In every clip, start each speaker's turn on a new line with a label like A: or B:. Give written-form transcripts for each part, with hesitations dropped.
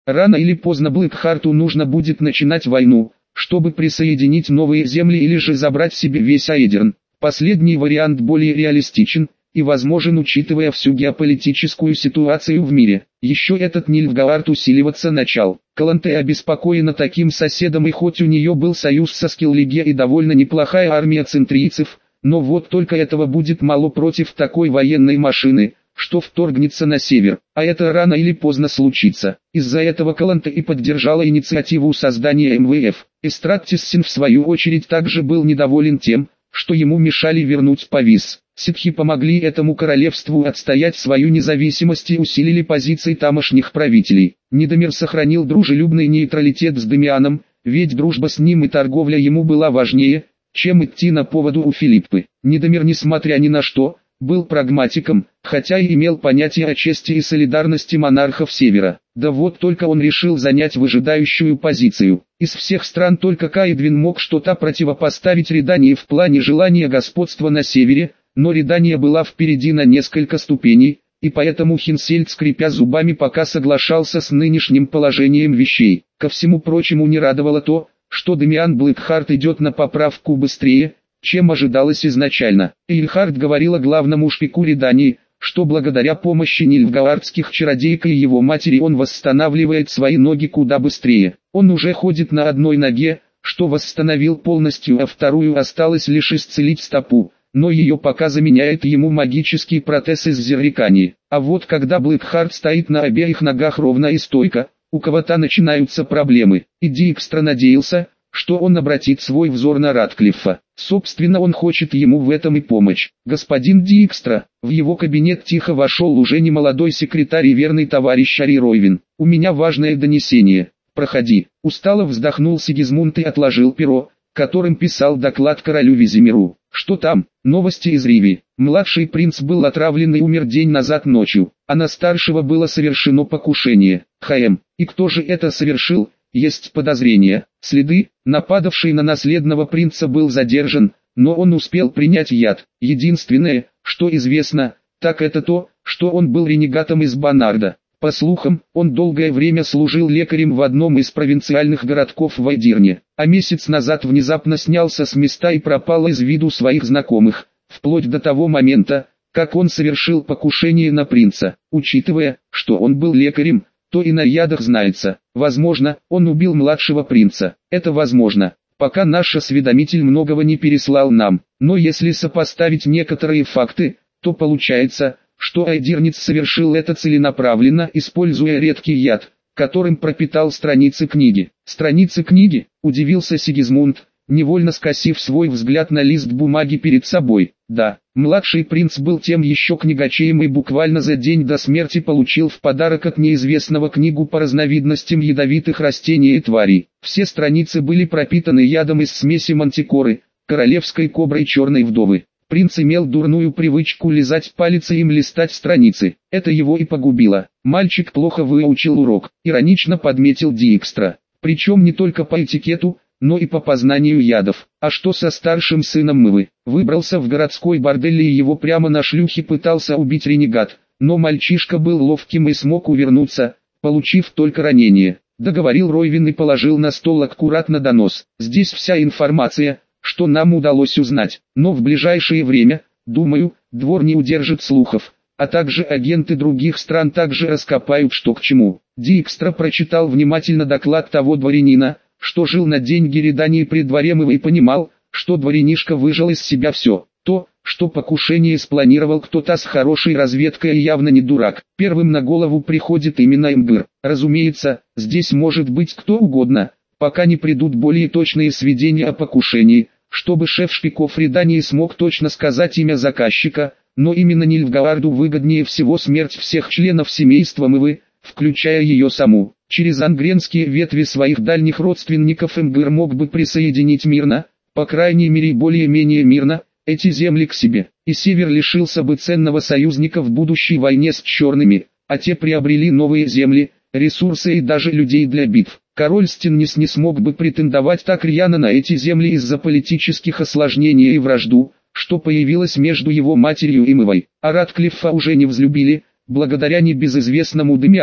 A: Рано или поздно Блэкхарту нужно будет начинать войну, чтобы присоединить новые земли или же забрать себе весь Аэдерн. Последний вариант более реалистичен и возможен, учитывая всю геополитическую ситуацию в мире. Еще этот Нильфгаард усиливаться начал. Каланте обеспокоена таким соседом, и хоть у нее был союз со Скиллиге и довольно неплохая армия центрийцев, но вот только этого будет мало против такой военной машины, что вторгнется на север, а это рано или поздно случится. Из-за этого Каланте и поддержала инициативу создания МВФ. Эстраттиссин в свою очередь также был недоволен тем, что ему мешали вернуть повис. Ситхи помогли этому королевству отстоять свою независимость и усилили позиции тамошних правителей. Недомир сохранил дружелюбный нейтралитет с Демианом, ведь дружба с ним и торговля ему была важнее, чем идти на поводу у Филиппы. Недомир, несмотря ни на что, был прагматиком, хотя и имел понятие о чести и солидарности монархов Севера. Да вот только он решил занять выжидающую позицию. Из всех стран только Каэдвин мог что-то противопоставить Редании в плане желания господства на Севере, но Редания была впереди на несколько ступеней, и поэтому Хинсельд, скрипя зубами, пока соглашался с нынешним положением вещей. Ко всему прочему, не радовало то, что Демиан Блэкхарт идет на поправку быстрее, чем ожидалось изначально. Эйльхард говорила главному шпику Редании, что благодаря помощи нильфгаардских чародейка и его матери он восстанавливает свои ноги куда быстрее. Он уже ходит на одной ноге, что восстановил полностью, а вторую осталось лишь исцелить стопу, но ее пока заменяет ему магический протез из зеррикани. А вот когда Блэкхарт стоит на обеих ногах ровно и стойко, у кого-то начинаются проблемы. И Диэкстра надеялся, что он обратит свой взор на Ратклиффа. Собственно, он хочет ему в этом и помочь. «Господин Диэкстра», в его кабинет тихо вошел уже немолодой секретарь и верный товарищ Ари Ройвин. «У меня важное донесение. Проходи». Устало вздохнул Сигизмунд и отложил перо, которым писал доклад королю Визимиру. «Что там?» «Новости из Риви. Младший принц был отравлен и умер день назад ночью, а на старшего было совершено покушение. И кто же это совершил? Есть подозрения. Следы, нападавший на наследного принца, был задержан, но он успел принять яд. Единственное, что известно, так это то, что он был ренегатом из Банарда. По слухам, он долгое время служил лекарем в одном из провинциальных городков в Айдирне, а месяц назад внезапно снялся с места и пропал из виду своих знакомых, вплоть до того момента, как он совершил покушение на принца. Учитывая, что он был лекарем, то и на ядах знается. Возможно, он убил младшего принца. Это возможно, пока наш осведомитель многого не переслал нам. Но если сопоставить некоторые факты, то получается, что айдирнец совершил это целенаправленно, используя редкий яд, которым пропитал страницы книги. «Страницы книги?» – удивился Сигизмунд, невольно скосив свой взгляд на лист бумаги перед собой. Да, младший принц был тем еще книгачеем и буквально за день до смерти получил в подарок от неизвестного книгу по разновидностям ядовитых растений и тварей. Все страницы были пропитаны ядом из смеси мантикоры, королевской кобры и черной вдовы. Принц имел дурную привычку лизать палец и им листать страницы. Это его и погубило. Мальчик плохо выучил урок, иронично подметил Диэкстра. Причем не только по этикету, но и по познанию ядов. А что со старшим сыном Мывы? Выбрался в городской бордель и его прямо на шлюхе пытался убить ренегат, но мальчишка был ловким и смог увернуться, получив только ранение. Договорил Ройвин и положил на стол аккуратно донос. Здесь вся информация, что нам удалось узнать, но в ближайшее время, думаю, двор не удержит слухов, а также агенты других стран также раскопают что к чему. Диэкстра прочитал внимательно доклад того дворянина, что жил на деньги Редании при дворе Мывы, и понимал, что дворянишка выжил из себя все. То, что покушение спланировал кто-то с хорошей разведкой и явно не дурак. Первым на голову приходит именно Эмбыр. Разумеется, здесь может быть кто угодно, пока не придут более точные сведения о покушении, чтобы шеф шпиков Редании смог точно сказать имя заказчика, но именно Нильфгаарду выгоднее всего смерть всех членов семейства Мывы, включая ее саму. Через ангренские ветви своих дальних родственников Эмбыр мог бы присоединить мирно, по крайней мере более-менее мирно, эти земли к себе, и Север лишился бы ценного союзника в будущей войне с черными, а те приобрели новые земли, ресурсы и даже людей для битв. Король Стеннис не смог бы претендовать так рьяно на эти земли из-за политических осложнений и вражду, что появилась между его матерью и Мывой. А Ратклиффа уже не взлюбили, благодаря небезызвестному Демиану,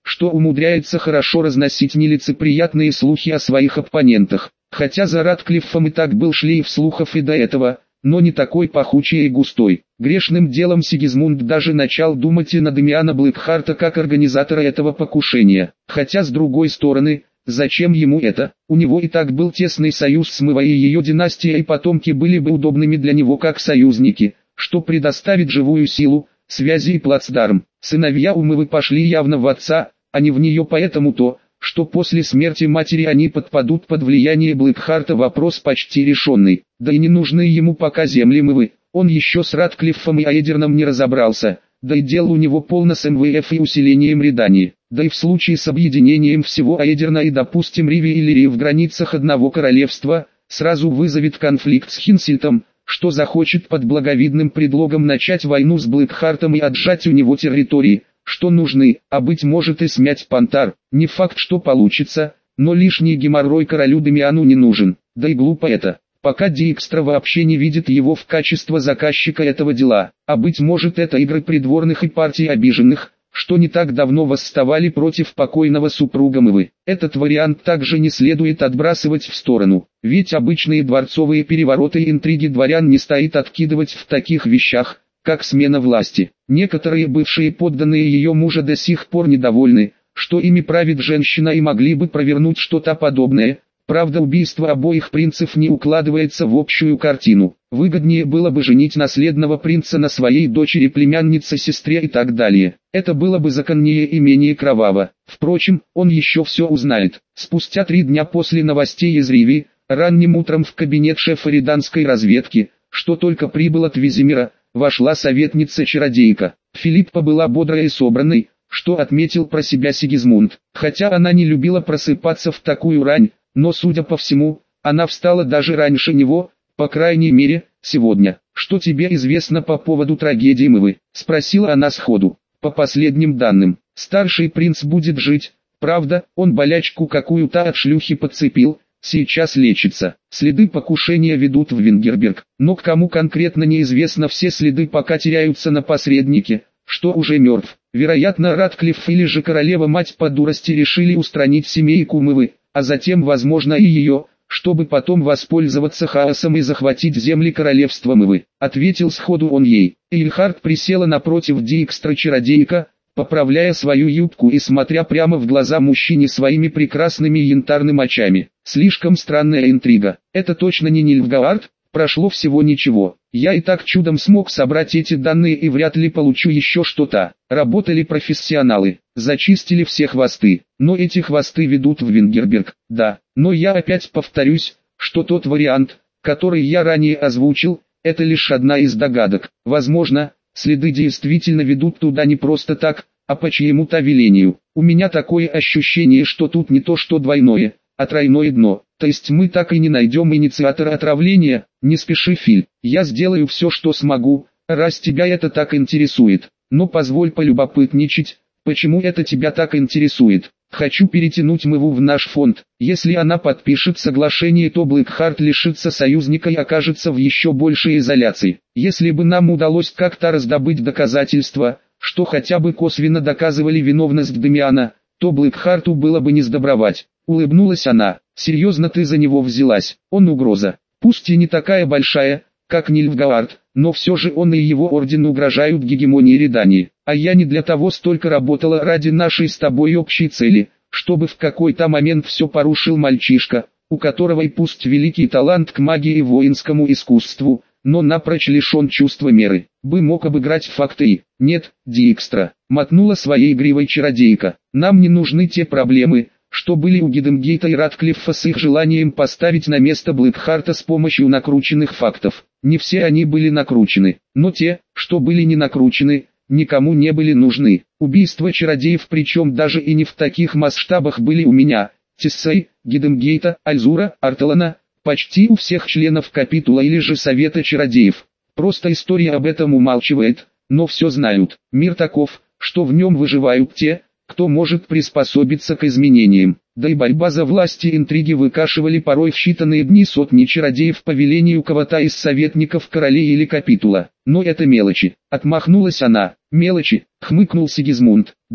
A: что умудряется хорошо разносить нелицеприятные слухи о своих оппонентах. Хотя за Ратклиффом и так был шлейф слухов и до этого, но не такой пахучий и густой. Грешным делом Сигизмунд даже начал думать и на Дамиана Блэкхарта как организатора этого покушения. Хотя с другой стороны, зачем ему это? У него и так был тесный союз с Мывой, и ее династия и потомки были бы удобными для него как союзники, что предоставит живую силу, связи и плацдарм. Сыновья у Мывы пошли явно в отца, а не в нее, поэтому то, что после смерти матери они подпадут под влияние Блэкхарта, вопрос почти решенный. Да и не нужны ему пока земли Мывы, он еще с Ратклиффом и Аэдерном не разобрался, да и дел у него полно с МВФ и усилением Редании. Да и в случае с объединением всего Аэдерна и допустим Риви или Ри в границах одного королевства, сразу вызовет конфликт с Хинсильтом, что захочет под благовидным предлогом начать войну с Блэкхартом и отжать у него территории, что нужны, а быть может и смять Пантар. Не факт, что получится, но лишний геморрой королю Дамиану не нужен, да и глупо это. Пока Диэкстра вообще не видит его в качестве заказчика этого дела, а быть может это игры придворных и партий обиженных, что не так давно восставали против покойного супруга Мывы. Этот вариант также не следует отбрасывать в сторону, ведь обычные дворцовые перевороты и интриги дворян не стоит откидывать в таких вещах, как смена власти. Некоторые бывшие подданные ее мужа до сих пор недовольны, что ими правит женщина, и могли бы провернуть что-то подобное. Правда, убийство обоих принцев не укладывается в общую картину. Выгоднее было бы женить наследного принца на своей дочери, племяннице, сестре и так далее. Это было бы законнее и менее кроваво. Впрочем, он еще все узнает. Спустя 3 дня после новостей из Риви, ранним утром в кабинет шефа риданской разведки, что только прибыл от Визимира, вошла советница-чародейка. Филиппа была бодрой и собранной, что отметил про себя Сигизмунд. Хотя она не любила просыпаться в такую рань, но, судя по всему, она встала даже раньше него, по крайней мере, сегодня. «Что тебе известно по поводу трагедии Мывы?» — спросила она сходу. «По последним данным, старший принц будет жить, правда, он болячку какую-то от шлюхи подцепил, сейчас лечится. Следы покушения ведут в Вингерберг, но к кому конкретно неизвестно, все следы пока теряются на посреднике, что уже мертв. Вероятно, Ратклифф или же королева-мать по дурости решили устранить семейку Мывы, а затем, возможно, и ее, чтобы потом воспользоваться хаосом и захватить земли королевства Мывы», — ответил сходу он ей. Эйльхард присела напротив Диэкстра-чародейка, поправляя свою юбку и смотря прямо в глаза мужчине своими прекрасными янтарными очами. «Слишком странная интрига. Это точно не Нильфгаард? Прошло всего ничего. Я и так чудом смог собрать эти данные и вряд ли получу еще что-то. Работали профессионалы, зачистили все хвосты, но эти хвосты ведут в Вингерберг, да. Но я опять повторюсь, что тот вариант, который я ранее озвучил, это лишь одна из догадок. Возможно, следы действительно ведут туда не просто так, а по чьему-то велению. У меня такое ощущение, что тут не то что двойное, а тройное дно. То есть мы так и не найдем инициатора отравления. Не спеши, Филь, я сделаю все, что смогу, раз тебя это так интересует. Но позволь полюбопытничать, почему это тебя так интересует. Хочу перетянуть Мыву в наш фонд. Если она подпишет соглашение, то Блэкхарт лишится союзника и окажется в еще большей изоляции. Если бы нам удалось как-то раздобыть доказательства, что хотя бы косвенно доказывали виновность Дамиана, то Блэкхарту было бы не сдобровать. Улыбнулась она. «Серьезно ты за него взялась? Он угроза. Пусть и не такая большая, как Нильфгаард, но все же он и его орден угрожают гегемонии Редании. А я не для того столько работала ради нашей с тобой общей цели, чтобы в какой-то момент все порушил мальчишка, у которого и пусть великий талант к магии и воинскому искусству, но напрочь лишен чувства меры. Бы мог обыграть факты и... Нет, Диэкстра, мотнула своей гривой чародейка. Нам не нужны те проблемы, что были у Гидемгейта и Ратклиффа с их желанием поставить на место Блэкхарта с помощью накрученных фактов. Не все они были накручены, но те, что были не накручены, никому не были нужны. Убийства чародеев, причем даже и не в таких масштабах, были у меня, Тессей, Гидемгейта, Альзура, Артелана, почти у всех членов капитула или же совета чародеев. Просто история об этом умалчивает, но все знают. Мир таков, что в нем выживают те, кто может приспособиться к изменениям. Да и борьба за власть и интриги выкашивали порой в считанные дни сотни чародеев по велению кого-то из советников королей или капитула. Но это мелочи. Отмахнулась она. Мелочи, хмыкнул Сигизмунд. Да,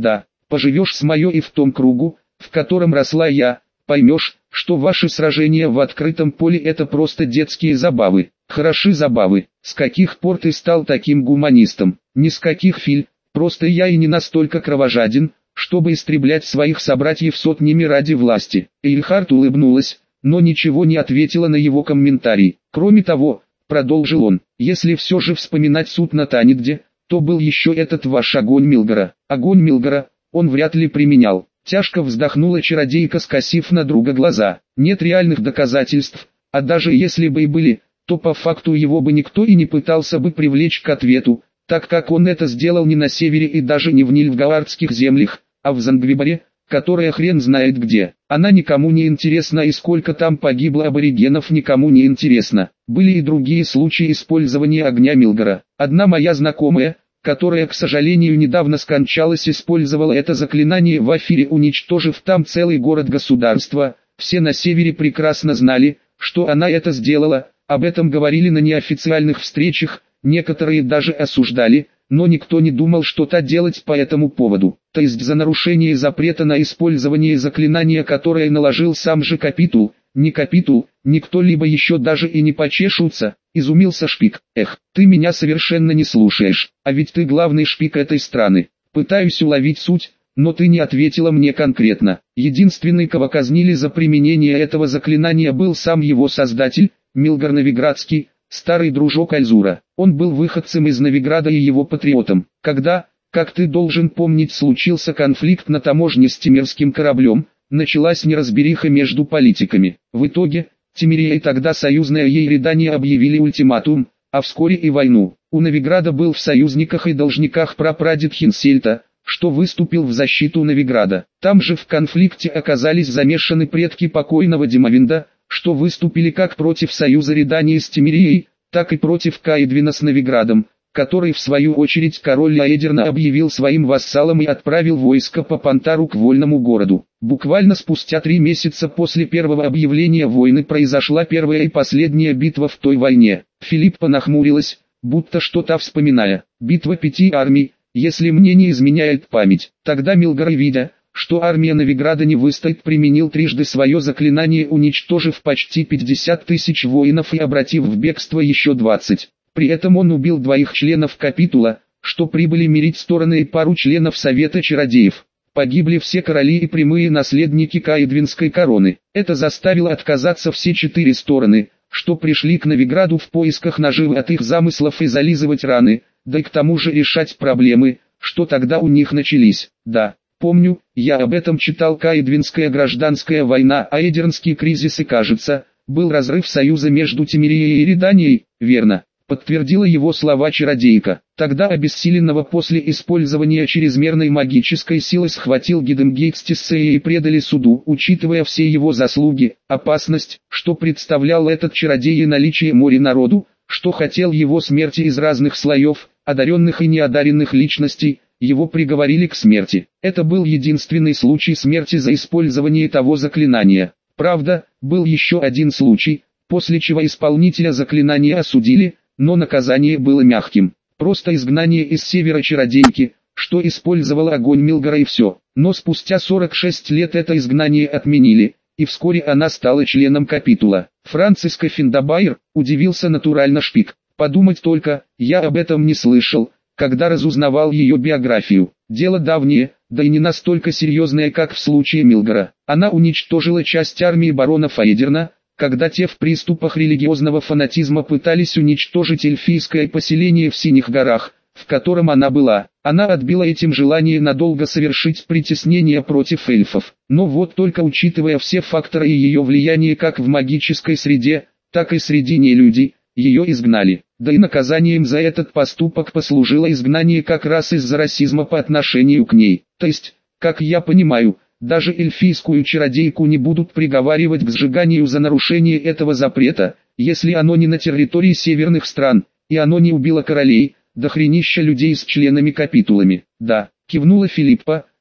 A: Поживешь с моё и в том кругу, в котором росла я, поймешь, что ваши сражения в открытом поле это просто детские забавы. Хороши забавы. С каких пор ты стал таким гуманистом? Ни с каких, Филь, просто я и не настолько кровожаден, чтобы истреблять своих собратьев сотнями ради власти. Эйльхард улыбнулась, но ничего не ответила на его комментарий. Кроме того, продолжил он, если все же вспоминать суд на Танигде, то был еще этот ваш огонь Милгора. Огонь Милгора он вряд ли применял. Тяжко вздохнула чародейка, скосив на друга глаза. Нет реальных доказательств, а даже если бы и были, то по факту его бы никто и не пытался бы привлечь к ответу, так как он это сделал не на севере и даже не в Нильфгаардских землях, а в Зангвиборе, которая хрен знает где. Она никому не интересна, и сколько там погибло аборигенов никому не интересно. Были и другие случаи использования огня Милгора. Одна моя знакомая, которая, к сожалению, недавно скончалась, использовала это заклинание в Афире, уничтожив там целый город-государство. Все на севере прекрасно знали, что она это сделала, об этом говорили на неофициальных встречах, некоторые даже осуждали, но никто не думал что-то делать по этому поводу. То есть за нарушение запрета на использование заклинания, которое наложил сам же Капитул, не Капитул, никто либо еще даже и не почешутся, изумился Шпик. Эх, ты меня совершенно не слушаешь, а ведь ты главный шпик этой страны. Пытаюсь уловить суть, но ты не ответила мне конкретно. Единственный, кого казнили за применение этого заклинания, был сам его создатель, Милгор Новиградский, старый дружок Альзура. Он был выходцем из Новиграда и его патриотом. Когда, как ты должен помнить, случился конфликт на таможне с Тимирским кораблем, началась неразбериха между политиками. В итоге, Тимирия и тогда союзное ей Редания объявили ультиматум, а вскоре и войну. У Новиграда был в союзниках и должниках прапрадед Хинсельта, что выступил в защиту Новиграда. Там же в конфликте оказались замешаны предки покойного Димовинда, что выступили как против союза Редании с Тимирией, так и против Каэдвина с Новиградом, который в свою очередь король Аэдерна объявил своим вассалом и отправил войско по Пантару к вольному городу. Буквально спустя 3 месяца после первого объявления войны произошла первая и последняя битва в той войне. Филиппа нахмурилась, будто что-то вспоминая. Битва 5 армий, если мне не изменяет память. Тогда Милгор, видя, что армия Новиграда не выстоит, применил трижды свое заклинание, уничтожив почти 50 тысяч воинов и обратив в бегство еще 20. При этом он убил 2 членов Капитула, что прибыли мирить стороны, и пару членов Совета Чародеев. Погибли все короли и прямые наследники Каэдвинской короны. Это заставило отказаться все 4 стороны, что пришли к Новиграду в поисках наживы от их замыслов и зализывать раны, да и к тому же решать проблемы, что тогда у них начались. Да, помню, я об этом читал. Каэдвинская гражданская война, Аэдернский кризис и, кажется, был разрыв союза между Тимирией и Реданией, верно? Подтвердила его слова чародейка. Тогда обессиленного после использования чрезмерной магической силы схватил Гидемгейт с Тиссеей и предали суду, учитывая все его заслуги, опасность, что представлял этот чародей, и наличие моря народу, что хотел его смерти из разных слоев, одаренных и неодаренных личностей, его приговорили к смерти. Это был единственный случай смерти за использование того заклинания. Правда, был еще один случай, после чего исполнителя заклинания осудили, но наказание было мягким. Просто изгнание из севера чародейки, что использовала огонь Милгора, и все. Но спустя 46 лет это изгнание отменили, и вскоре она стала членом Капитула. Франциско Финдабайр, удивился натурально Шпик. Подумать только, я об этом не слышал, когда разузнавал ее биографию. Дело давнее, да и не настолько серьезное, как в случае Милгора. Она уничтожила часть армии барона Аэдерна, когда те в приступах религиозного фанатизма пытались уничтожить эльфийское поселение в Синих горах, в котором она была. Она отбила этим желание надолго совершить притеснение против эльфов. Но вот только учитывая все факторы и ее влияние как в магической среде, так и среди нелюдей, ее изгнали. Да и наказанием за этот поступок послужило изгнание как раз из-за расизма по отношению к ней. То есть, как я понимаю, даже эльфийскую чародейку не будут приговаривать к сжиганию за нарушение этого запрета, если оно не на территории северных стран, и оно не убило королей, дохренища людей с членами Капитулами. Да, кивнула Филиппа,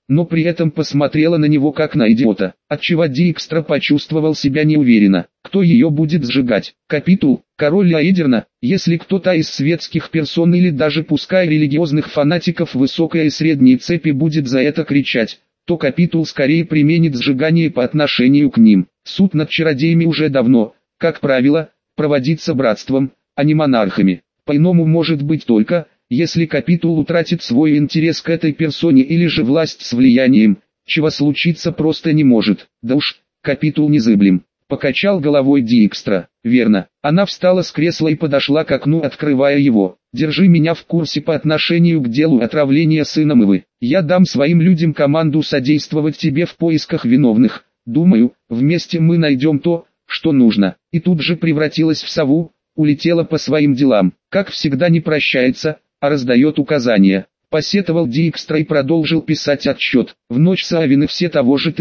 A: но при этом посмотрела на него как на идиота, отчего Dijkstra почувствовал себя неуверенно. Кто ее будет сжигать? Капитул, король Аэдерна? Если кто-то из светских персон или даже пускай религиозных фанатиков высокой и средней цепи будет за это кричать, то Капитул скорее применит сжигание по отношению к ним. Суд над чародеями уже давно, как правило, проводится братством, а не монархами. По-иному может быть только, если Капитул утратит свой интерес к этой персоне или же власть с влиянием, чего случиться просто не может. Да уж, Капитул незыблем. Покачал головой Dijkstra. Верно. Она встала с кресла и подошла к окну, открывая его. Держи меня в курсе по отношению к делу отравления сына Ивы. Я дам своим людям команду содействовать тебе в поисках виновных. Думаю, вместе мы найдем то, что нужно. И тут же превратилась в сову, улетела по своим делам. Как всегда не прощается, а раздает указания. Посетовал Dijkstra и продолжил писать отчет. В ночь Савины все того же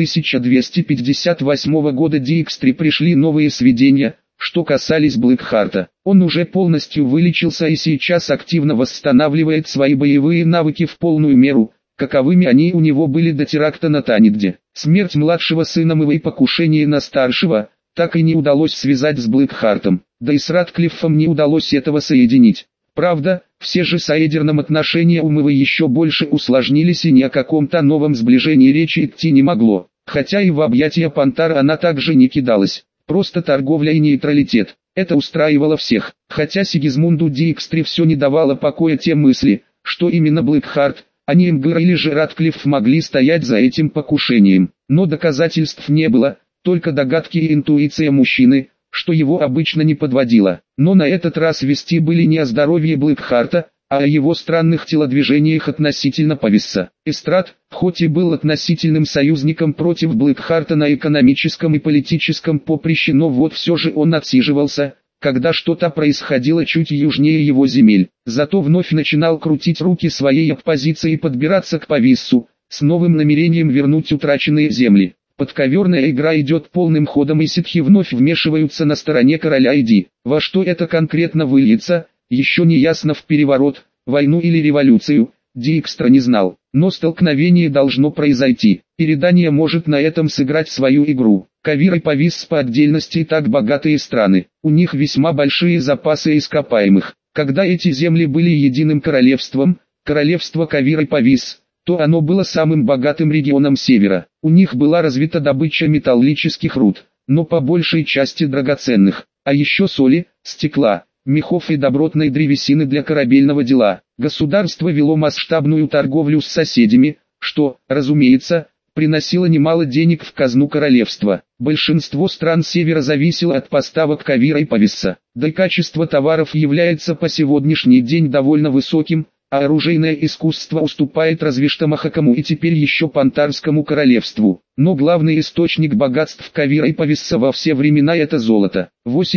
A: 1258 года Dijkstре пришли новые сведения, что касались Блэкхарта. Он уже полностью вылечился и сейчас активно восстанавливает свои боевые навыки в полную меру, каковыми они у него были до теракта на Танидде. Смерть младшего сына Ивы и покушение на старшего так и не удалось связать с Блэкхартом, да и с Ратклиффом не удалось этого соединить. Правда, все же с Аэдерном отношения у Ивы еще больше усложнились и ни о каком-то новом сближении речи идти не могло, хотя и в объятия Пантара она также не кидалась. Просто торговля и нейтралитет. Это устраивало всех, хотя Сигизмунду Dijkstре все не давало покоя те мысли, что именно Блэкхарт, а не Эмгир или же Ратклифф могли стоять за этим покушением. Но доказательств не было, только догадки и интуиция мужчины, что его обычно не подводило. Но на этот раз вести были не о здоровье Блэкхарта, а о его странных телодвижениях относительно Пависса. Эстрад, хоть и был относительным союзником против Блэкхарта на экономическом и политическом поприще, но вот все же он отсиживался, когда что-то происходило чуть южнее его земель. Зато вновь начинал крутить руки своей оппозиции и подбираться к Пависсу, с новым намерением вернуть утраченные земли. Подковерная игра идет полным ходом, и ситхи вновь вмешиваются на стороне короля Иди. Во что это конкретно выльется, еще не ясно. В переворот, войну или революцию, Dijkstra не знал. Но столкновение должно произойти, и Редания может на этом сыграть свою игру. Кавир и Пависс по отдельности и так богатые страны, у них весьма большие запасы ископаемых. Когда эти земли были единым королевством, королевство Кавир и Пависс, то оно было самым богатым регионом севера. У них была развита добыча металлических руд, но по большей части драгоценных, а еще соли, стекла, мехов и добротной древесины для корабельного дела. Государство вело масштабную торговлю с соседями, что, разумеется, приносило немало денег в казну королевства. Большинство стран севера зависело от поставок Кавира и Пависса, да и качество товаров является по сегодняшний день довольно высоким, а оружейное искусство уступает разве что Махакаму и теперь еще Пантарскому королевству. Но главный источник богатств Кавира и Пависса во все времена — это золото.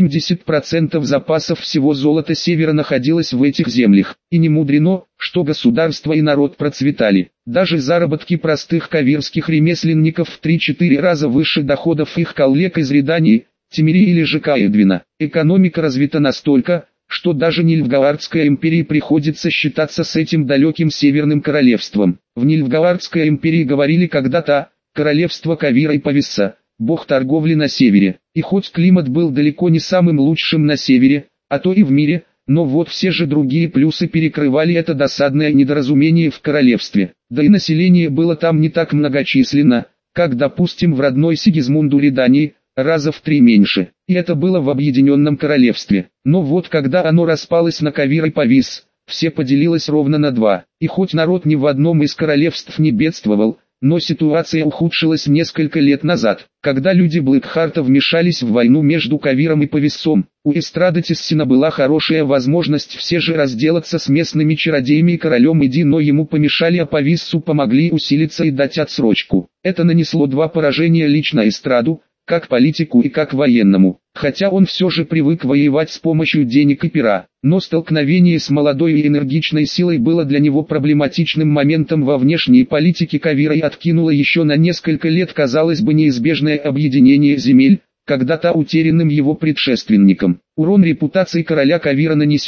A: 80% запасов всего золота севера находилось в этих землях, и не мудрено, что государство и народ процветали. Даже заработки простых кавирских ремесленников в 3-4 раза выше доходов их коллег из Редании, Тимири или же Каэдвина. Экономика развита настолько, что даже Нильфгаардской империи приходится считаться с этим далеким северным королевством. В Нильфгаардской империи говорили когда-то «королевство Кавира и Пависса», бог торговли на севере. И хоть климат был далеко не самым лучшим на севере, а то и в мире, но вот все же другие плюсы перекрывали это досадное недоразумение в королевстве. Да и население было там не так многочисленно, как допустим в родной Сигизмунду Редании, раза в 3 меньше, и это было в Объединенном Королевстве. Но вот когда оно распалось на Кавир и Пависс, все поделилось ровно на 2, и хоть народ ни в одном из королевств не бедствовал, но ситуация ухудшилась несколько лет назад, когда люди Блэкхарта вмешались в войну между Кавиром и Пависсом. У Эстрада Тессина была хорошая возможность все же разделаться с местными чародеями и королем Иди, но ему помешали, а Пависсу помогли усилиться и дать отсрочку. Это нанесло 2 поражения лично Эстраду, как политику и как военному, хотя он все же привык воевать с помощью денег и пера. Но столкновение с молодой и энергичной силой было для него проблематичным моментом во внешней политике Кавира и откинуло еще на несколько лет, казалось бы, неизбежное объединение земель, когда-то утерянным его предшественником. Урон репутации короля Кавира нанесен,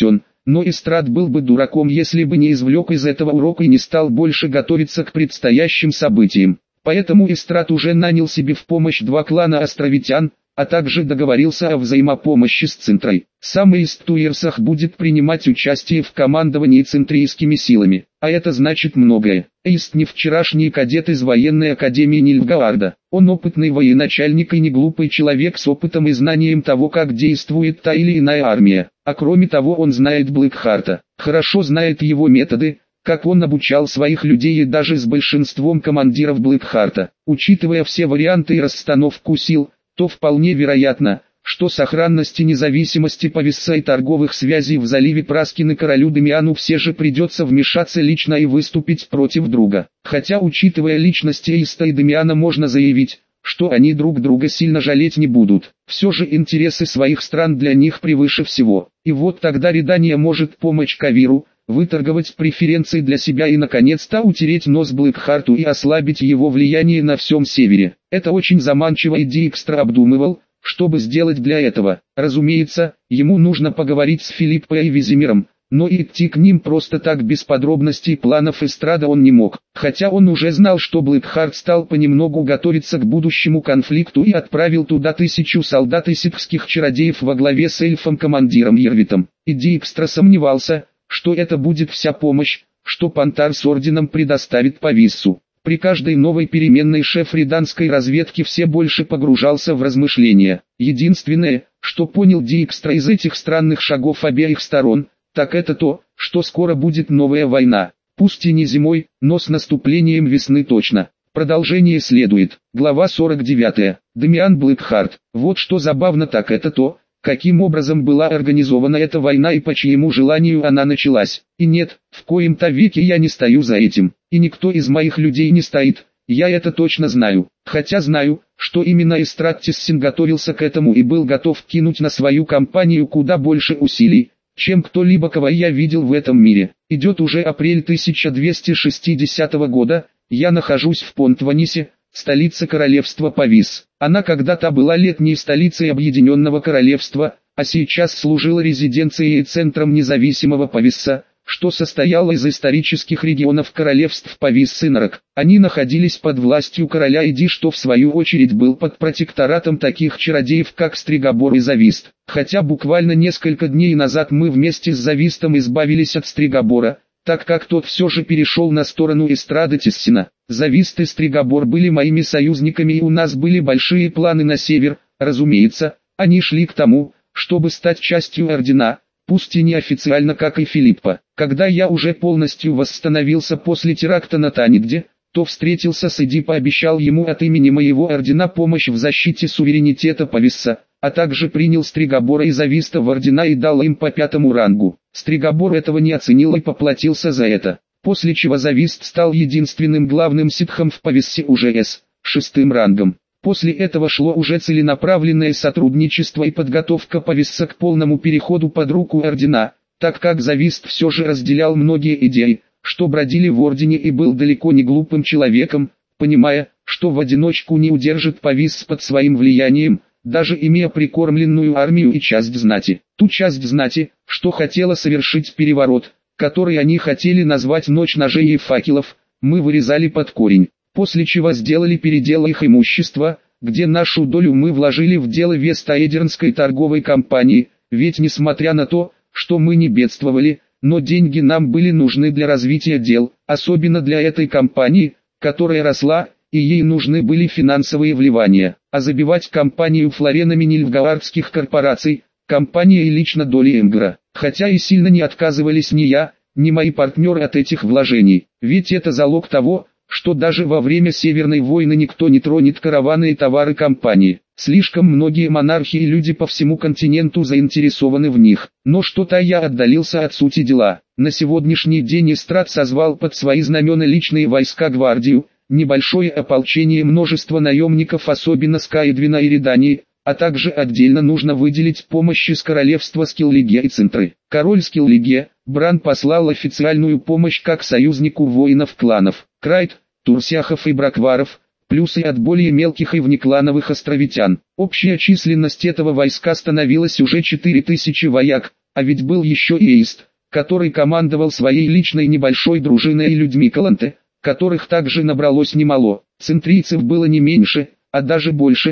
A: Но Истрат был бы дураком, если бы не извлек из этого урока и не стал больше готовиться к предстоящим событиям. Поэтому Истрат уже нанял себе в помощь 2 клана островитян, а также договорился о взаимопомощи с Центрой. Сам Ист Туирсах будет принимать участие в командовании центрийскими силами, а это значит многое. Ист не вчерашний кадет из военной академии Нильфгаарда, он опытный военачальник и не глупый человек с опытом и знанием того, как действует та или иная армия, а кроме того он знает Блэкхарта, хорошо знает его методы, как он обучал своих людей и даже с большинством командиров Блэкхарта. Учитывая все варианты и расстановку сил, то вполне вероятно, что сохранности независимости Пависса и торговых связей в заливе Праскин и королю Демиану все же придется вмешаться лично и выступить против друга. Хотя, учитывая личности Иста и Демиана, можно заявить, что они друг друга сильно жалеть не будут. Все же интересы своих стран для них превыше всего. И вот тогда Редания может помочь Кавиру, выторговать преференции для себя и наконец-то утереть нос Блэкхарту и ослабить его влияние на всем севере. Это очень заманчиво, и Dijkstra обдумывал, чтобы сделать для этого. Разумеется, ему нужно поговорить с Филиппой и Визимиром, но идти к ним просто так без подробностей планов Истрада он не мог. Хотя он уже знал, что Блэкхарт стал понемногу готовиться к будущему конфликту и отправил туда 1000 солдат и ситхских чародеев во главе с эльфом-командиром Ервитом. И Dijkstra сомневался, что это будет вся помощь, что Пантар с орденом предоставит Пависсу. При каждой новой переменной шеф риданской разведки все больше погружался в размышления. Единственное, что понял Dijkstra из этих странных шагов обеих сторон, так это то, что скоро будет новая война. Пусть и не зимой, но с наступлением весны точно. Продолжение следует. Глава 49. Демиан Блэкхарт. Вот что забавно, так это то, каким образом была организована эта война и по чьему желанию она началась. И нет, в коем-то веке я не стою за этим, и никто из моих людей не стоит, я это точно знаю. Хотя знаю, что именно Истрат Тессин готовился к этому и был готов кинуть на свою кампанию куда больше усилий, чем кто-либо, кого я видел в этом мире. Идет уже апрель 1260 года, я нахожусь в Понтванисе, столица королевства Павис. Она когда-то была летней столицей Объединенного Королевства, а сейчас служила резиденцией и центром независимого Пависса, что состояло из исторических регионов королевств Павис и Нарок. Они находились под властью короля Иди, что в свою очередь был под протекторатом таких чародеев, как Стригобор и Завист. Хотя буквально несколько дней назад мы вместе с Завистом избавились от Стригобора, так как тот все же перешел на сторону Истрада Тессина. Завист и Стригобор были моими союзниками, и у нас были большие планы на север. Разумеется, они шли к тому, чтобы стать частью ордена, пусть и неофициально, как и Филиппа. Когда я уже полностью восстановился после теракта на Танигде, то встретился с Иди, пообещал ему от имени моего ордена помощь в защите суверенитета Пависса, а также принял Стригобора и Зависта в ордена и дал им по 5-му рангу. Стригобор этого не оценил и поплатился за это, после чего Завист стал единственным главным ситхом в Пависсе уже с 6-м рангом. После этого шло уже целенаправленное сотрудничество и подготовка Пависса к полному переходу под руку ордена, так как Завист все же разделял многие идеи, что бродили в ордене, и был далеко не глупым человеком, понимая, что в одиночку не удержит Пависс под своим влиянием, даже имея прикормленную армию и часть знати. Ту часть знати, что хотела совершить переворот, который они хотели назвать «Ночь ножей и факелов», мы вырезали под корень, после чего сделали передел их имущества, где нашу долю мы вложили в дело Вестаэдернской торговой компании, ведь несмотря на то, что мы не бедствовали, но деньги нам были нужны для развития дел, особенно для этой компании, которая росла, и ей нужны были финансовые вливания, а забивать компанию флоренами нильфгаардских корпораций, компания и лично доли Эмгра, хотя и сильно не отказывались ни я, ни мои партнеры от этих вложений, ведь это залог того, что даже во время Северной войны никто не тронет караваны и товары компании. Слишком многие монархи и люди по всему континенту заинтересованы в них, но что-то я отдалился от сути дела. На сегодняшний день Истрат созвал под свои знамена личные войска гвардию, небольшое ополчение, множество наемников, особенно с Каэдвина и Редании, а также отдельно нужно выделить помощь из королевства Скиллиге и Центры. Король Скиллиге, Бран, послал официальную помощь как союзнику воинов кланов Крайт, Турсяхов и Бракваров, плюс и от более мелких и внеклановых островитян. Общая численность этого войска становилась уже 4000 вояк, а ведь был еще и Ист, который командовал своей личной небольшой дружиной и людьми Каланте, которых также набралось немало. Центрийцев было не меньше, а даже больше,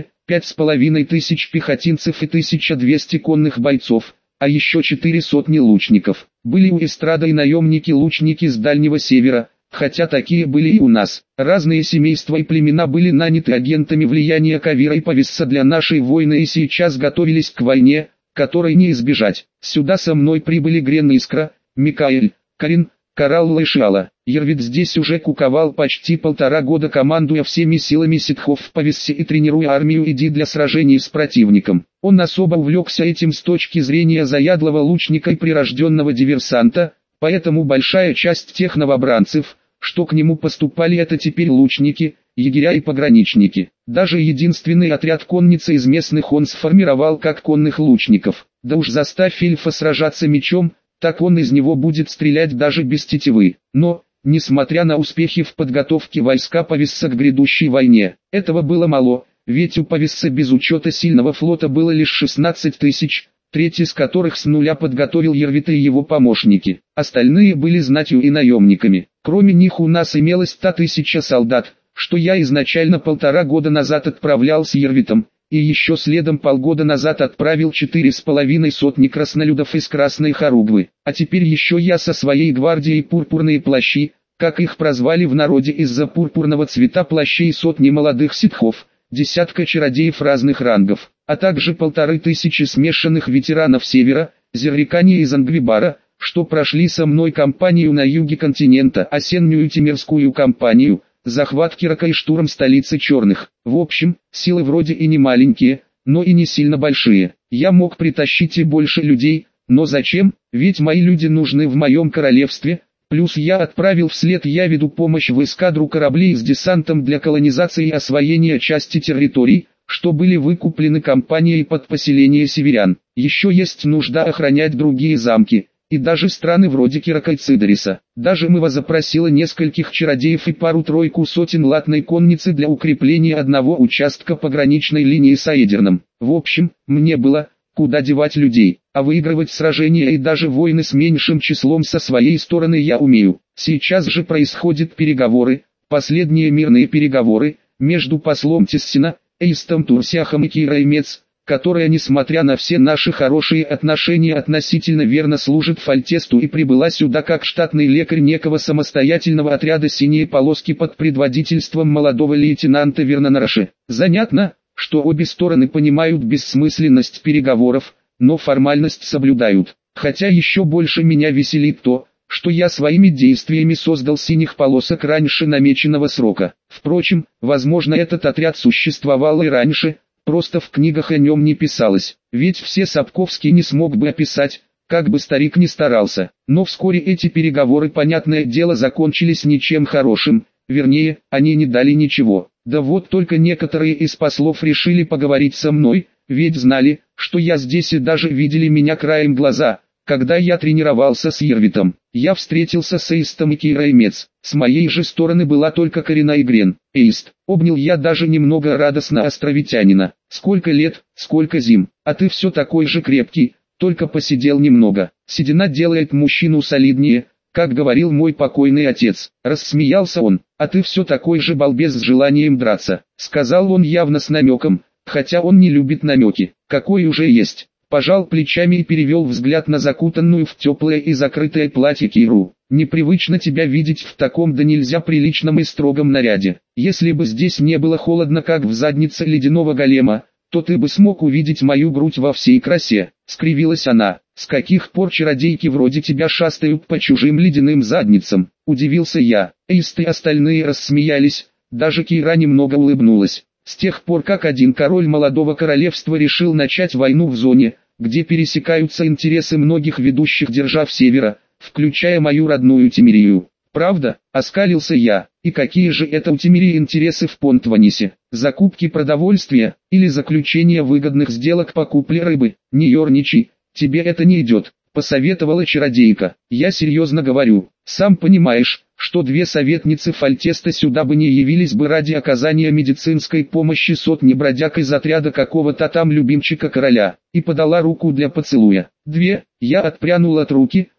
A: 5500 пехотинцев и 1200 конных бойцов, а еще 4 сотни лучников. Были у эстрады и наемники-лучники с Дальнего Севера, хотя такие были и у нас. Разные семейства и племена были наняты агентами влияния Кавира и Пависса для нашей войны и сейчас готовились к войне, которой не избежать. Сюда со мной прибыли Грен Искра, Микаэль, Карин, Каралла и Шиала. Ервит здесь уже куковал почти 1,5 года, командуя всеми силами ситхов в Пависсе и тренируя армию Иди для сражений с противником. Он особо увлекся этим с точки зрения заядлого лучника и прирожденного диверсанта, поэтому большая часть тех новобранцев, что к нему поступали, это теперь лучники, егеря и пограничники. Даже единственный отряд конницы из местных он сформировал как конных лучников. Да уж заставь эльфа сражаться мечом, так он из него будет стрелять даже без тетивы. Но, несмотря на успехи в подготовке войска Пависса к грядущей войне, этого было мало, ведь у Пависса без учета сильного флота было лишь 16 тысяч, треть из которых с нуля подготовил Ервит и его помощники. Остальные были знатью и наемниками. Кроме них у нас имелось 100 тысяч солдат, что я изначально 1,5 года назад отправлял с Ервитом, и еще следом полгода назад отправил 4,5 сотни краснолюдов из Красной Хоругвы. А теперь еще я со своей гвардией пурпурные плащи, как их прозвали в народе из-за пурпурного цвета плащей, сотни молодых ситхов, десятка чародеев разных рангов, а также 1500 смешанных ветеранов Севера, Зеррикани из Ангвибара, что прошли со мной кампанию на юге континента, осеннюю Тимирскую кампанию, захват Кирака и штурм столицы Черных. В общем, силы вроде и не маленькие, но и не сильно большие. Я мог притащить и больше людей, но зачем, ведь мои люди нужны в моем королевстве. Плюс я отправил вслед Явиду помощь в эскадру кораблей с десантом для колонизации и освоения части территорий, что были выкуплены компанией под поселение северян. Еще есть нужда охранять другие замки, и даже страны вроде Кирака и Цидориса. Даже Мыва запросила нескольких чародеев и пару-тройку сотен латной конницы для укрепления одного участка пограничной линии с Аэдерном. В общем, мне было куда девать людей, а выигрывать сражения и даже войны с меньшим числом со своей стороны я умею. Сейчас же происходят переговоры, последние мирные переговоры, между послом Тессина, Эйстом Турсяхом и Кирой Мец, которая, несмотря на все наши хорошие отношения, относительно верно служит Фальтесту и прибыла сюда как штатный лекарь некого самостоятельного отряда «Синие полоски» под предводительством молодого лейтенанта Вернонараши. Занятно, что обе стороны понимают бессмысленность переговоров, но формальность соблюдают. Хотя еще больше меня веселит то, что я своими действиями создал синих полосок раньше намеченного срока. Впрочем, возможно, этот отряд существовал и раньше, просто в книгах о нем не писалось, ведь все Сапковский не смог бы описать, как бы старик ни старался. Но вскоре эти переговоры, понятное дело, закончились ничем хорошим, вернее, они не дали ничего. Да вот только некоторые из послов решили поговорить со мной, ведь знали, что я здесь, и даже видели меня краем глаза, когда я тренировался с Ервитом. Я встретился с Эйстом и Кирой Мец. С моей же стороны была только Карина и Грен. Эйст, обнял я даже немного радостно островитянина. Сколько лет, сколько зим, а ты все такой же крепкий, только посидел немного. Седина делает мужчину солиднее, как говорил мой покойный отец. Рассмеялся он, а ты все такой же балбес с желанием драться, сказал он явно с намеком, хотя он не любит намеки. Какой уже есть. Пожал плечами и перевел взгляд на закутанную в теплое и закрытое платье Киру. Непривычно тебя видеть в таком да нельзя приличном и строгом наряде. Если бы здесь не было холодно, как в заднице ледяного голема, то ты бы смог увидеть мою грудь во всей красе. Скривилась она. С каких пор чародейки вроде тебя шастают по чужим ледяным задницам? Удивился я. Эйст и остальные рассмеялись, даже Кира немного улыбнулась. С тех пор, как один король молодого королевства решил начать войну в зоне, где пересекаются интересы многих ведущих держав Севера, включая мою родную Тимирию. Правда, оскалился я. И какие же это у Тимирии интересы в Понтванисе? Закупки продовольствия, или заключение выгодных сделок по купле рыбы? Не ерничай, тебе это не идет, посоветовала чародейка. Я серьезно говорю, сам понимаешь, что две советницы Фальтеста сюда бы не явились бы ради оказания медицинской помощи сотни бродяг из отряда какого-то там любимчика короля, и подала руку для поцелуя. Две, я отпрянул от руки,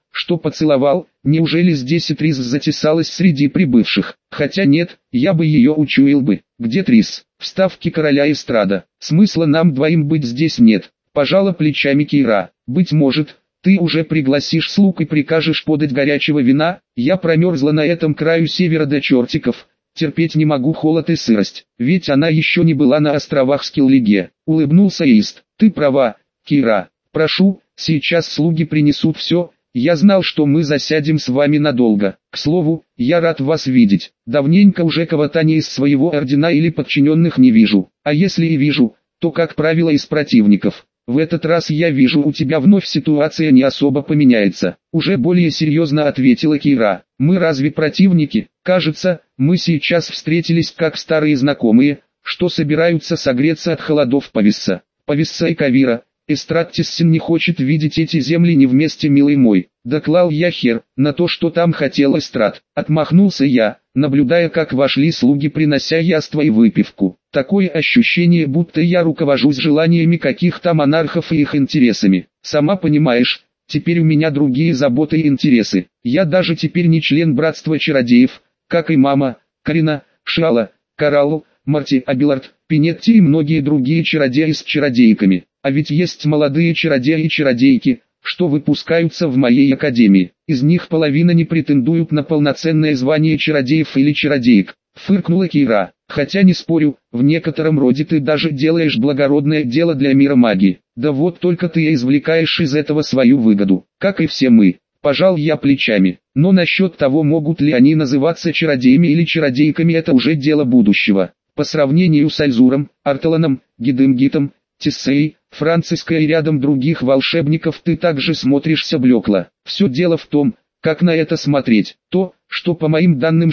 A: что поцеловал, неужели здесь и Трис затесалась среди прибывших? Хотя нет, я бы ее учуял бы. Где Трис? В ставке короля эстрада. Смысла нам двоим быть здесь нет. Пожала плечами Кира. Быть может, ты уже пригласишь слуг и прикажешь подать горячего вина? Я промерзла на этом краю севера до чертиков. Терпеть не могу холод и сырость, ведь она еще не была на островах Скиллиге. Улыбнулся Ист. Ты права, Кира. Прошу, сейчас слуги принесут все. Я знал, что мы засядем с вами надолго. К слову, я рад вас видеть. Давненько уже кого-то не из своего ордена или подчиненных не вижу. А если и вижу, то как правило из противников. В этот раз я вижу, у тебя вновь ситуация не особо поменяется. Уже более серьезно ответила Кира. Мы разве противники? Кажется, мы сейчас встретились как старые знакомые, что собираются согреться от холодов Повисса. Повисса и Кавира. Эстрад Тессин не хочет видеть эти земли не вместе, милый мой. Доклал я хер на то, что там хотел Эстрад. Отмахнулся я, наблюдая, как вошли слуги, принося яство и выпивку. Такое ощущение, будто я руковожусь желаниями каких-то монархов и их интересами. Сама понимаешь, теперь у меня другие заботы и интересы. Я даже теперь не член братства чародеев, как и мама, Карина, Шала, Карал, Марти, Абилард, Пинетти и многие другие чародеи с чародейками. А ведь есть молодые чародеи и чародейки, что выпускаются в моей академии. Из них половина не претендуют на полноценное звание чародеев или чародеек. Фыркнула Кира. Хотя не спорю, в некотором роде ты даже делаешь благородное дело для мира магии. Да вот только ты извлекаешь из этого свою выгоду, как и все мы. Пожал я плечами. Но насчет того, могут ли они называться чародеями или чародейками, это уже дело будущего. По сравнению с Альзуром, Арталаном, Гидемгитом, Тессеей, Франциской и рядом других волшебников ты также смотришься блекло. Все дело в том, как на это смотреть. То, что по моим данным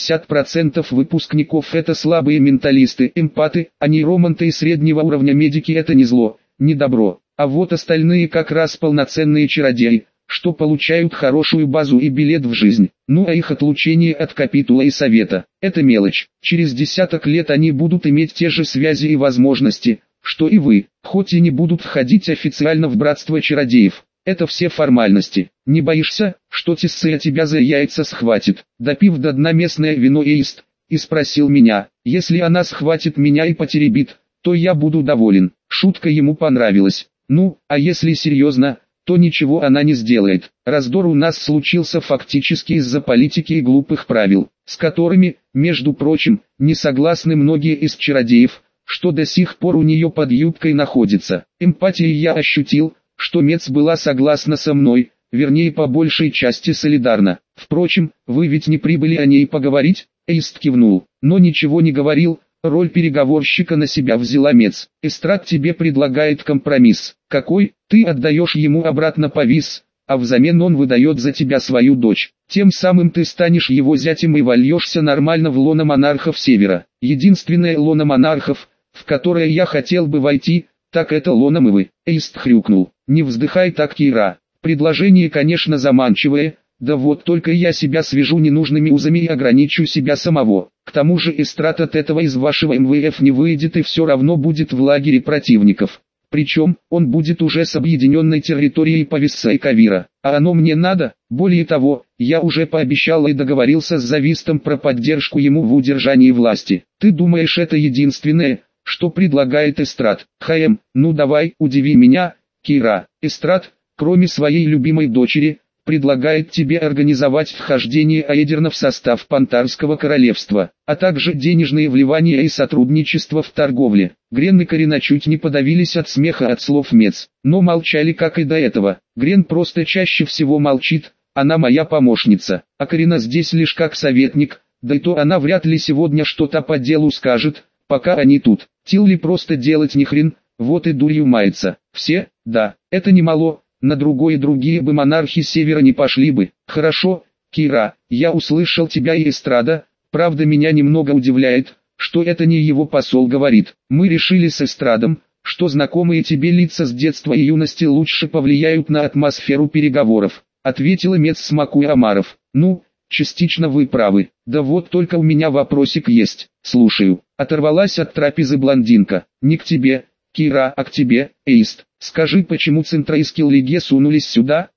A: 60% выпускников это слабые менталисты, эмпаты, а нейроманты и среднего уровня медики, это не зло, не добро. А вот остальные как раз полноценные чародеи, что получают хорошую базу и билет в жизнь. Ну а их отлучение от капитула и совета – это мелочь. Через десяток лет они будут иметь те же связи и возможности, что и вы, хоть и не будут входить официально в братство чародеев. Это все формальности. Не боишься, что Тессея тебя за яйца схватит? Допив до дна местное вино Ист, и спросил меня, если она схватит меня и потеребит, то я буду доволен. Шутка ему понравилась. Ну, а если серьезно, то ничего она не сделает. Раздор у нас случился фактически из-за политики и глупых правил, с которыми, между прочим, не согласны многие из чародеев, что до сих пор у нее под юбкой находится. Эмпатией я ощутил, что Мец была согласна со мной, вернее по большей части солидарна. Впрочем, вы ведь не прибыли о ней поговорить? Эйст кивнул, но ничего не говорил. Роль переговорщика на себя взяла Мец. Эстрад тебе предлагает компромисс. Какой? Ты отдаешь ему обратно Повис, а взамен он выдает за тебя свою дочь. Тем самым ты станешь его зятем и вольешься нормально в лоно монархов Севера. Единственное лоно монархов, в которое я хотел бы войти, так это лоно Мывы. Эйст хрюкнул. Не вздыхай так, Кира. Предложение, конечно, заманчивое, да вот только я себя свяжу ненужными узами и ограничу себя самого. К тому же Эстрад от этого из вашего МВФ не выйдет и все равно будет в лагере противников. Причем, он будет уже с объединенной территорией Повисса и Кавира. А оно мне надо? Более того, я уже пообещал и договорился с Завистом про поддержку ему в удержании власти. Ты думаешь, это единственное, что предлагает Эстрад? Ну давай, удиви меня, Кира. Эстрад, кроме своей любимой дочери, предлагает тебе организовать вхождение Аэдерна в состав Пантарского королевства, а также денежные вливания и сотрудничество в торговле. Грен и Карина чуть не подавились от смеха от слов Мец, но молчали как и до этого. Грен просто чаще всего молчит, она моя помощница, а Карина здесь лишь как советник, да и то она вряд ли сегодня что-то по делу скажет, пока они тут. Тилли просто делать ни хрен, вот и дурью мается. Все, да, это немало. На другие бы монархи Севера не пошли бы. Хорошо, Кира, я услышал тебя и Эстрада, правда меня немного удивляет, что это не его посол говорит. Мы решили с Эстрадом, что знакомые тебе лица с детства и юности лучше повлияют на атмосферу переговоров, ответила Мец, смакуя омаров. Ну, частично вы правы, да вот только у меня вопросик есть. Слушаю. Оторвалась от трапезы блондинка. Не к тебе, Кира, а к тебе, Эйст. Скажи, почему Центра и Скиллиге сунулись сюда?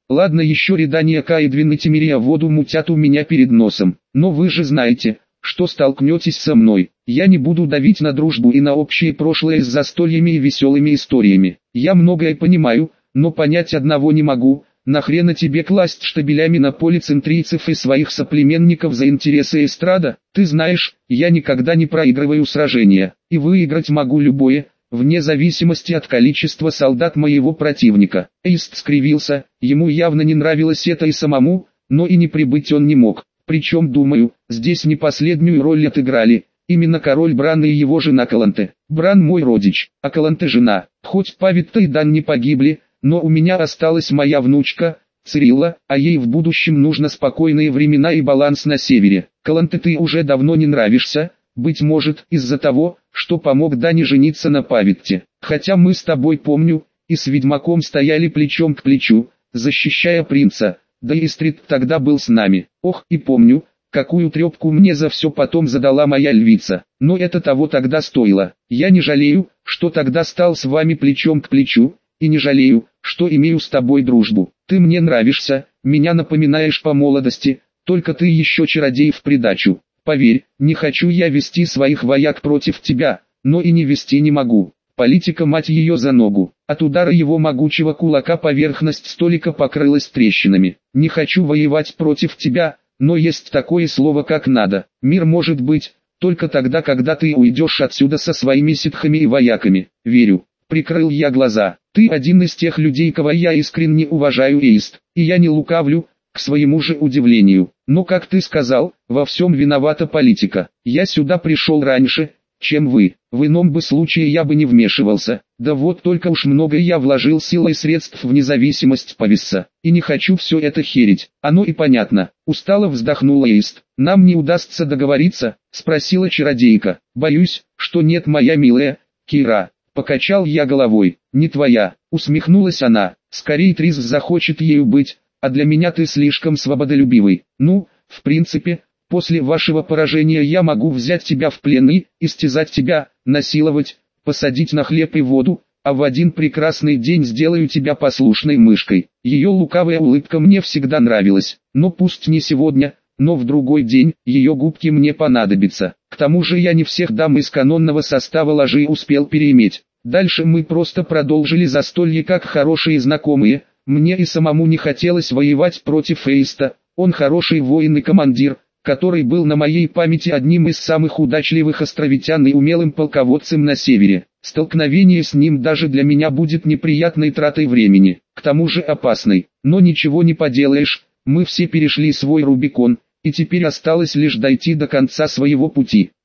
A: Ладно еще рядания Каэдвин и Тимирия воду мутят у меня перед носом, но вы же знаете, что столкнетесь со мной. Я не буду давить на дружбу и на общее прошлое с застольями и веселыми историями. Я многое понимаю, но понять одного не могу. Нахрена тебе класть штабелями на поле центрийцев и своих соплеменников за интересы эстрада? Ты знаешь, я никогда не проигрываю сражения, и выиграть могу любое, вне зависимости от количества солдат моего противника. Эйст скривился, ему явно не нравилось это и самому, но и не прибыть он не мог. Причем, думаю, здесь не последнюю роль отыграли, именно король Бран и его жена Каланте. Бран мой родич, а Каланте жена. Хоть Павитта и Дан не погибли, но у меня осталась моя внучка, Цирилла, а ей в будущем нужно спокойные времена и баланс на севере. Каланте ты уже давно не нравишься, быть может, из-за того, что помог Дане жениться на Павитте. Хотя мы с тобой, помню, и с ведьмаком стояли плечом к плечу, защищая принца, да и Стрит тогда был с нами. Ох, и помню, какую трепку мне за все потом задала моя львица. Но это того тогда стоило. Я не жалею, что тогда стал с вами плечом к плечу, и не жалею, что имею с тобой дружбу. Ты мне нравишься, меня напоминаешь по молодости, только ты еще чародей в придачу. Поверь, не хочу я вести своих вояк против тебя, но и не вести не могу. Политика, мать ее, за ногу. От удара его могучего кулака поверхность столика покрылась трещинами. Не хочу воевать против тебя, но есть такое слово как надо. Мир может быть, только тогда, когда ты уйдешь отсюда со своими ситхами и вояками. Верю. Прикрыл я глаза. Ты один из тех людей, кого я искренне уважаю, Эйст, и я не лукавлю, к своему же удивлению. Но как ты сказал, во всем виновата политика. Я сюда пришел раньше, чем вы. В ином бы случае я бы не вмешивался. Да вот только уж много я вложил сил и средств в независимость Пависса. И не хочу все это херить. Оно и понятно. Устало вздохнула Эйст. Нам не удастся договориться? Спросила чародейка. Боюсь, что нет, моя милая, Кира. Покачал я головой. Не твоя. Усмехнулась она. Скорее Трис захочет ею быть, а для меня ты слишком свободолюбивый. Ну, в принципе, после вашего поражения я могу взять тебя в плен и истязать тебя, насиловать, посадить на хлеб и воду, а в один прекрасный день сделаю тебя послушной мышкой. Ее лукавая улыбка мне всегда нравилась, но пусть не сегодня, но в другой день, ее губки мне понадобятся. К тому же я не всех дам из канонного состава ложи успел переиметь. Дальше мы просто продолжили застолье как хорошие знакомые. Мне и самому не хотелось воевать против Эйста. Он хороший воин и командир, который был на моей памяти одним из самых удачливых островитян и умелым полководцем на севере. Столкновение с ним даже для меня будет неприятной тратой времени, к тому же опасной. Но ничего не поделаешь, мы все перешли свой Рубикон, и теперь осталось лишь дойти до конца своего пути.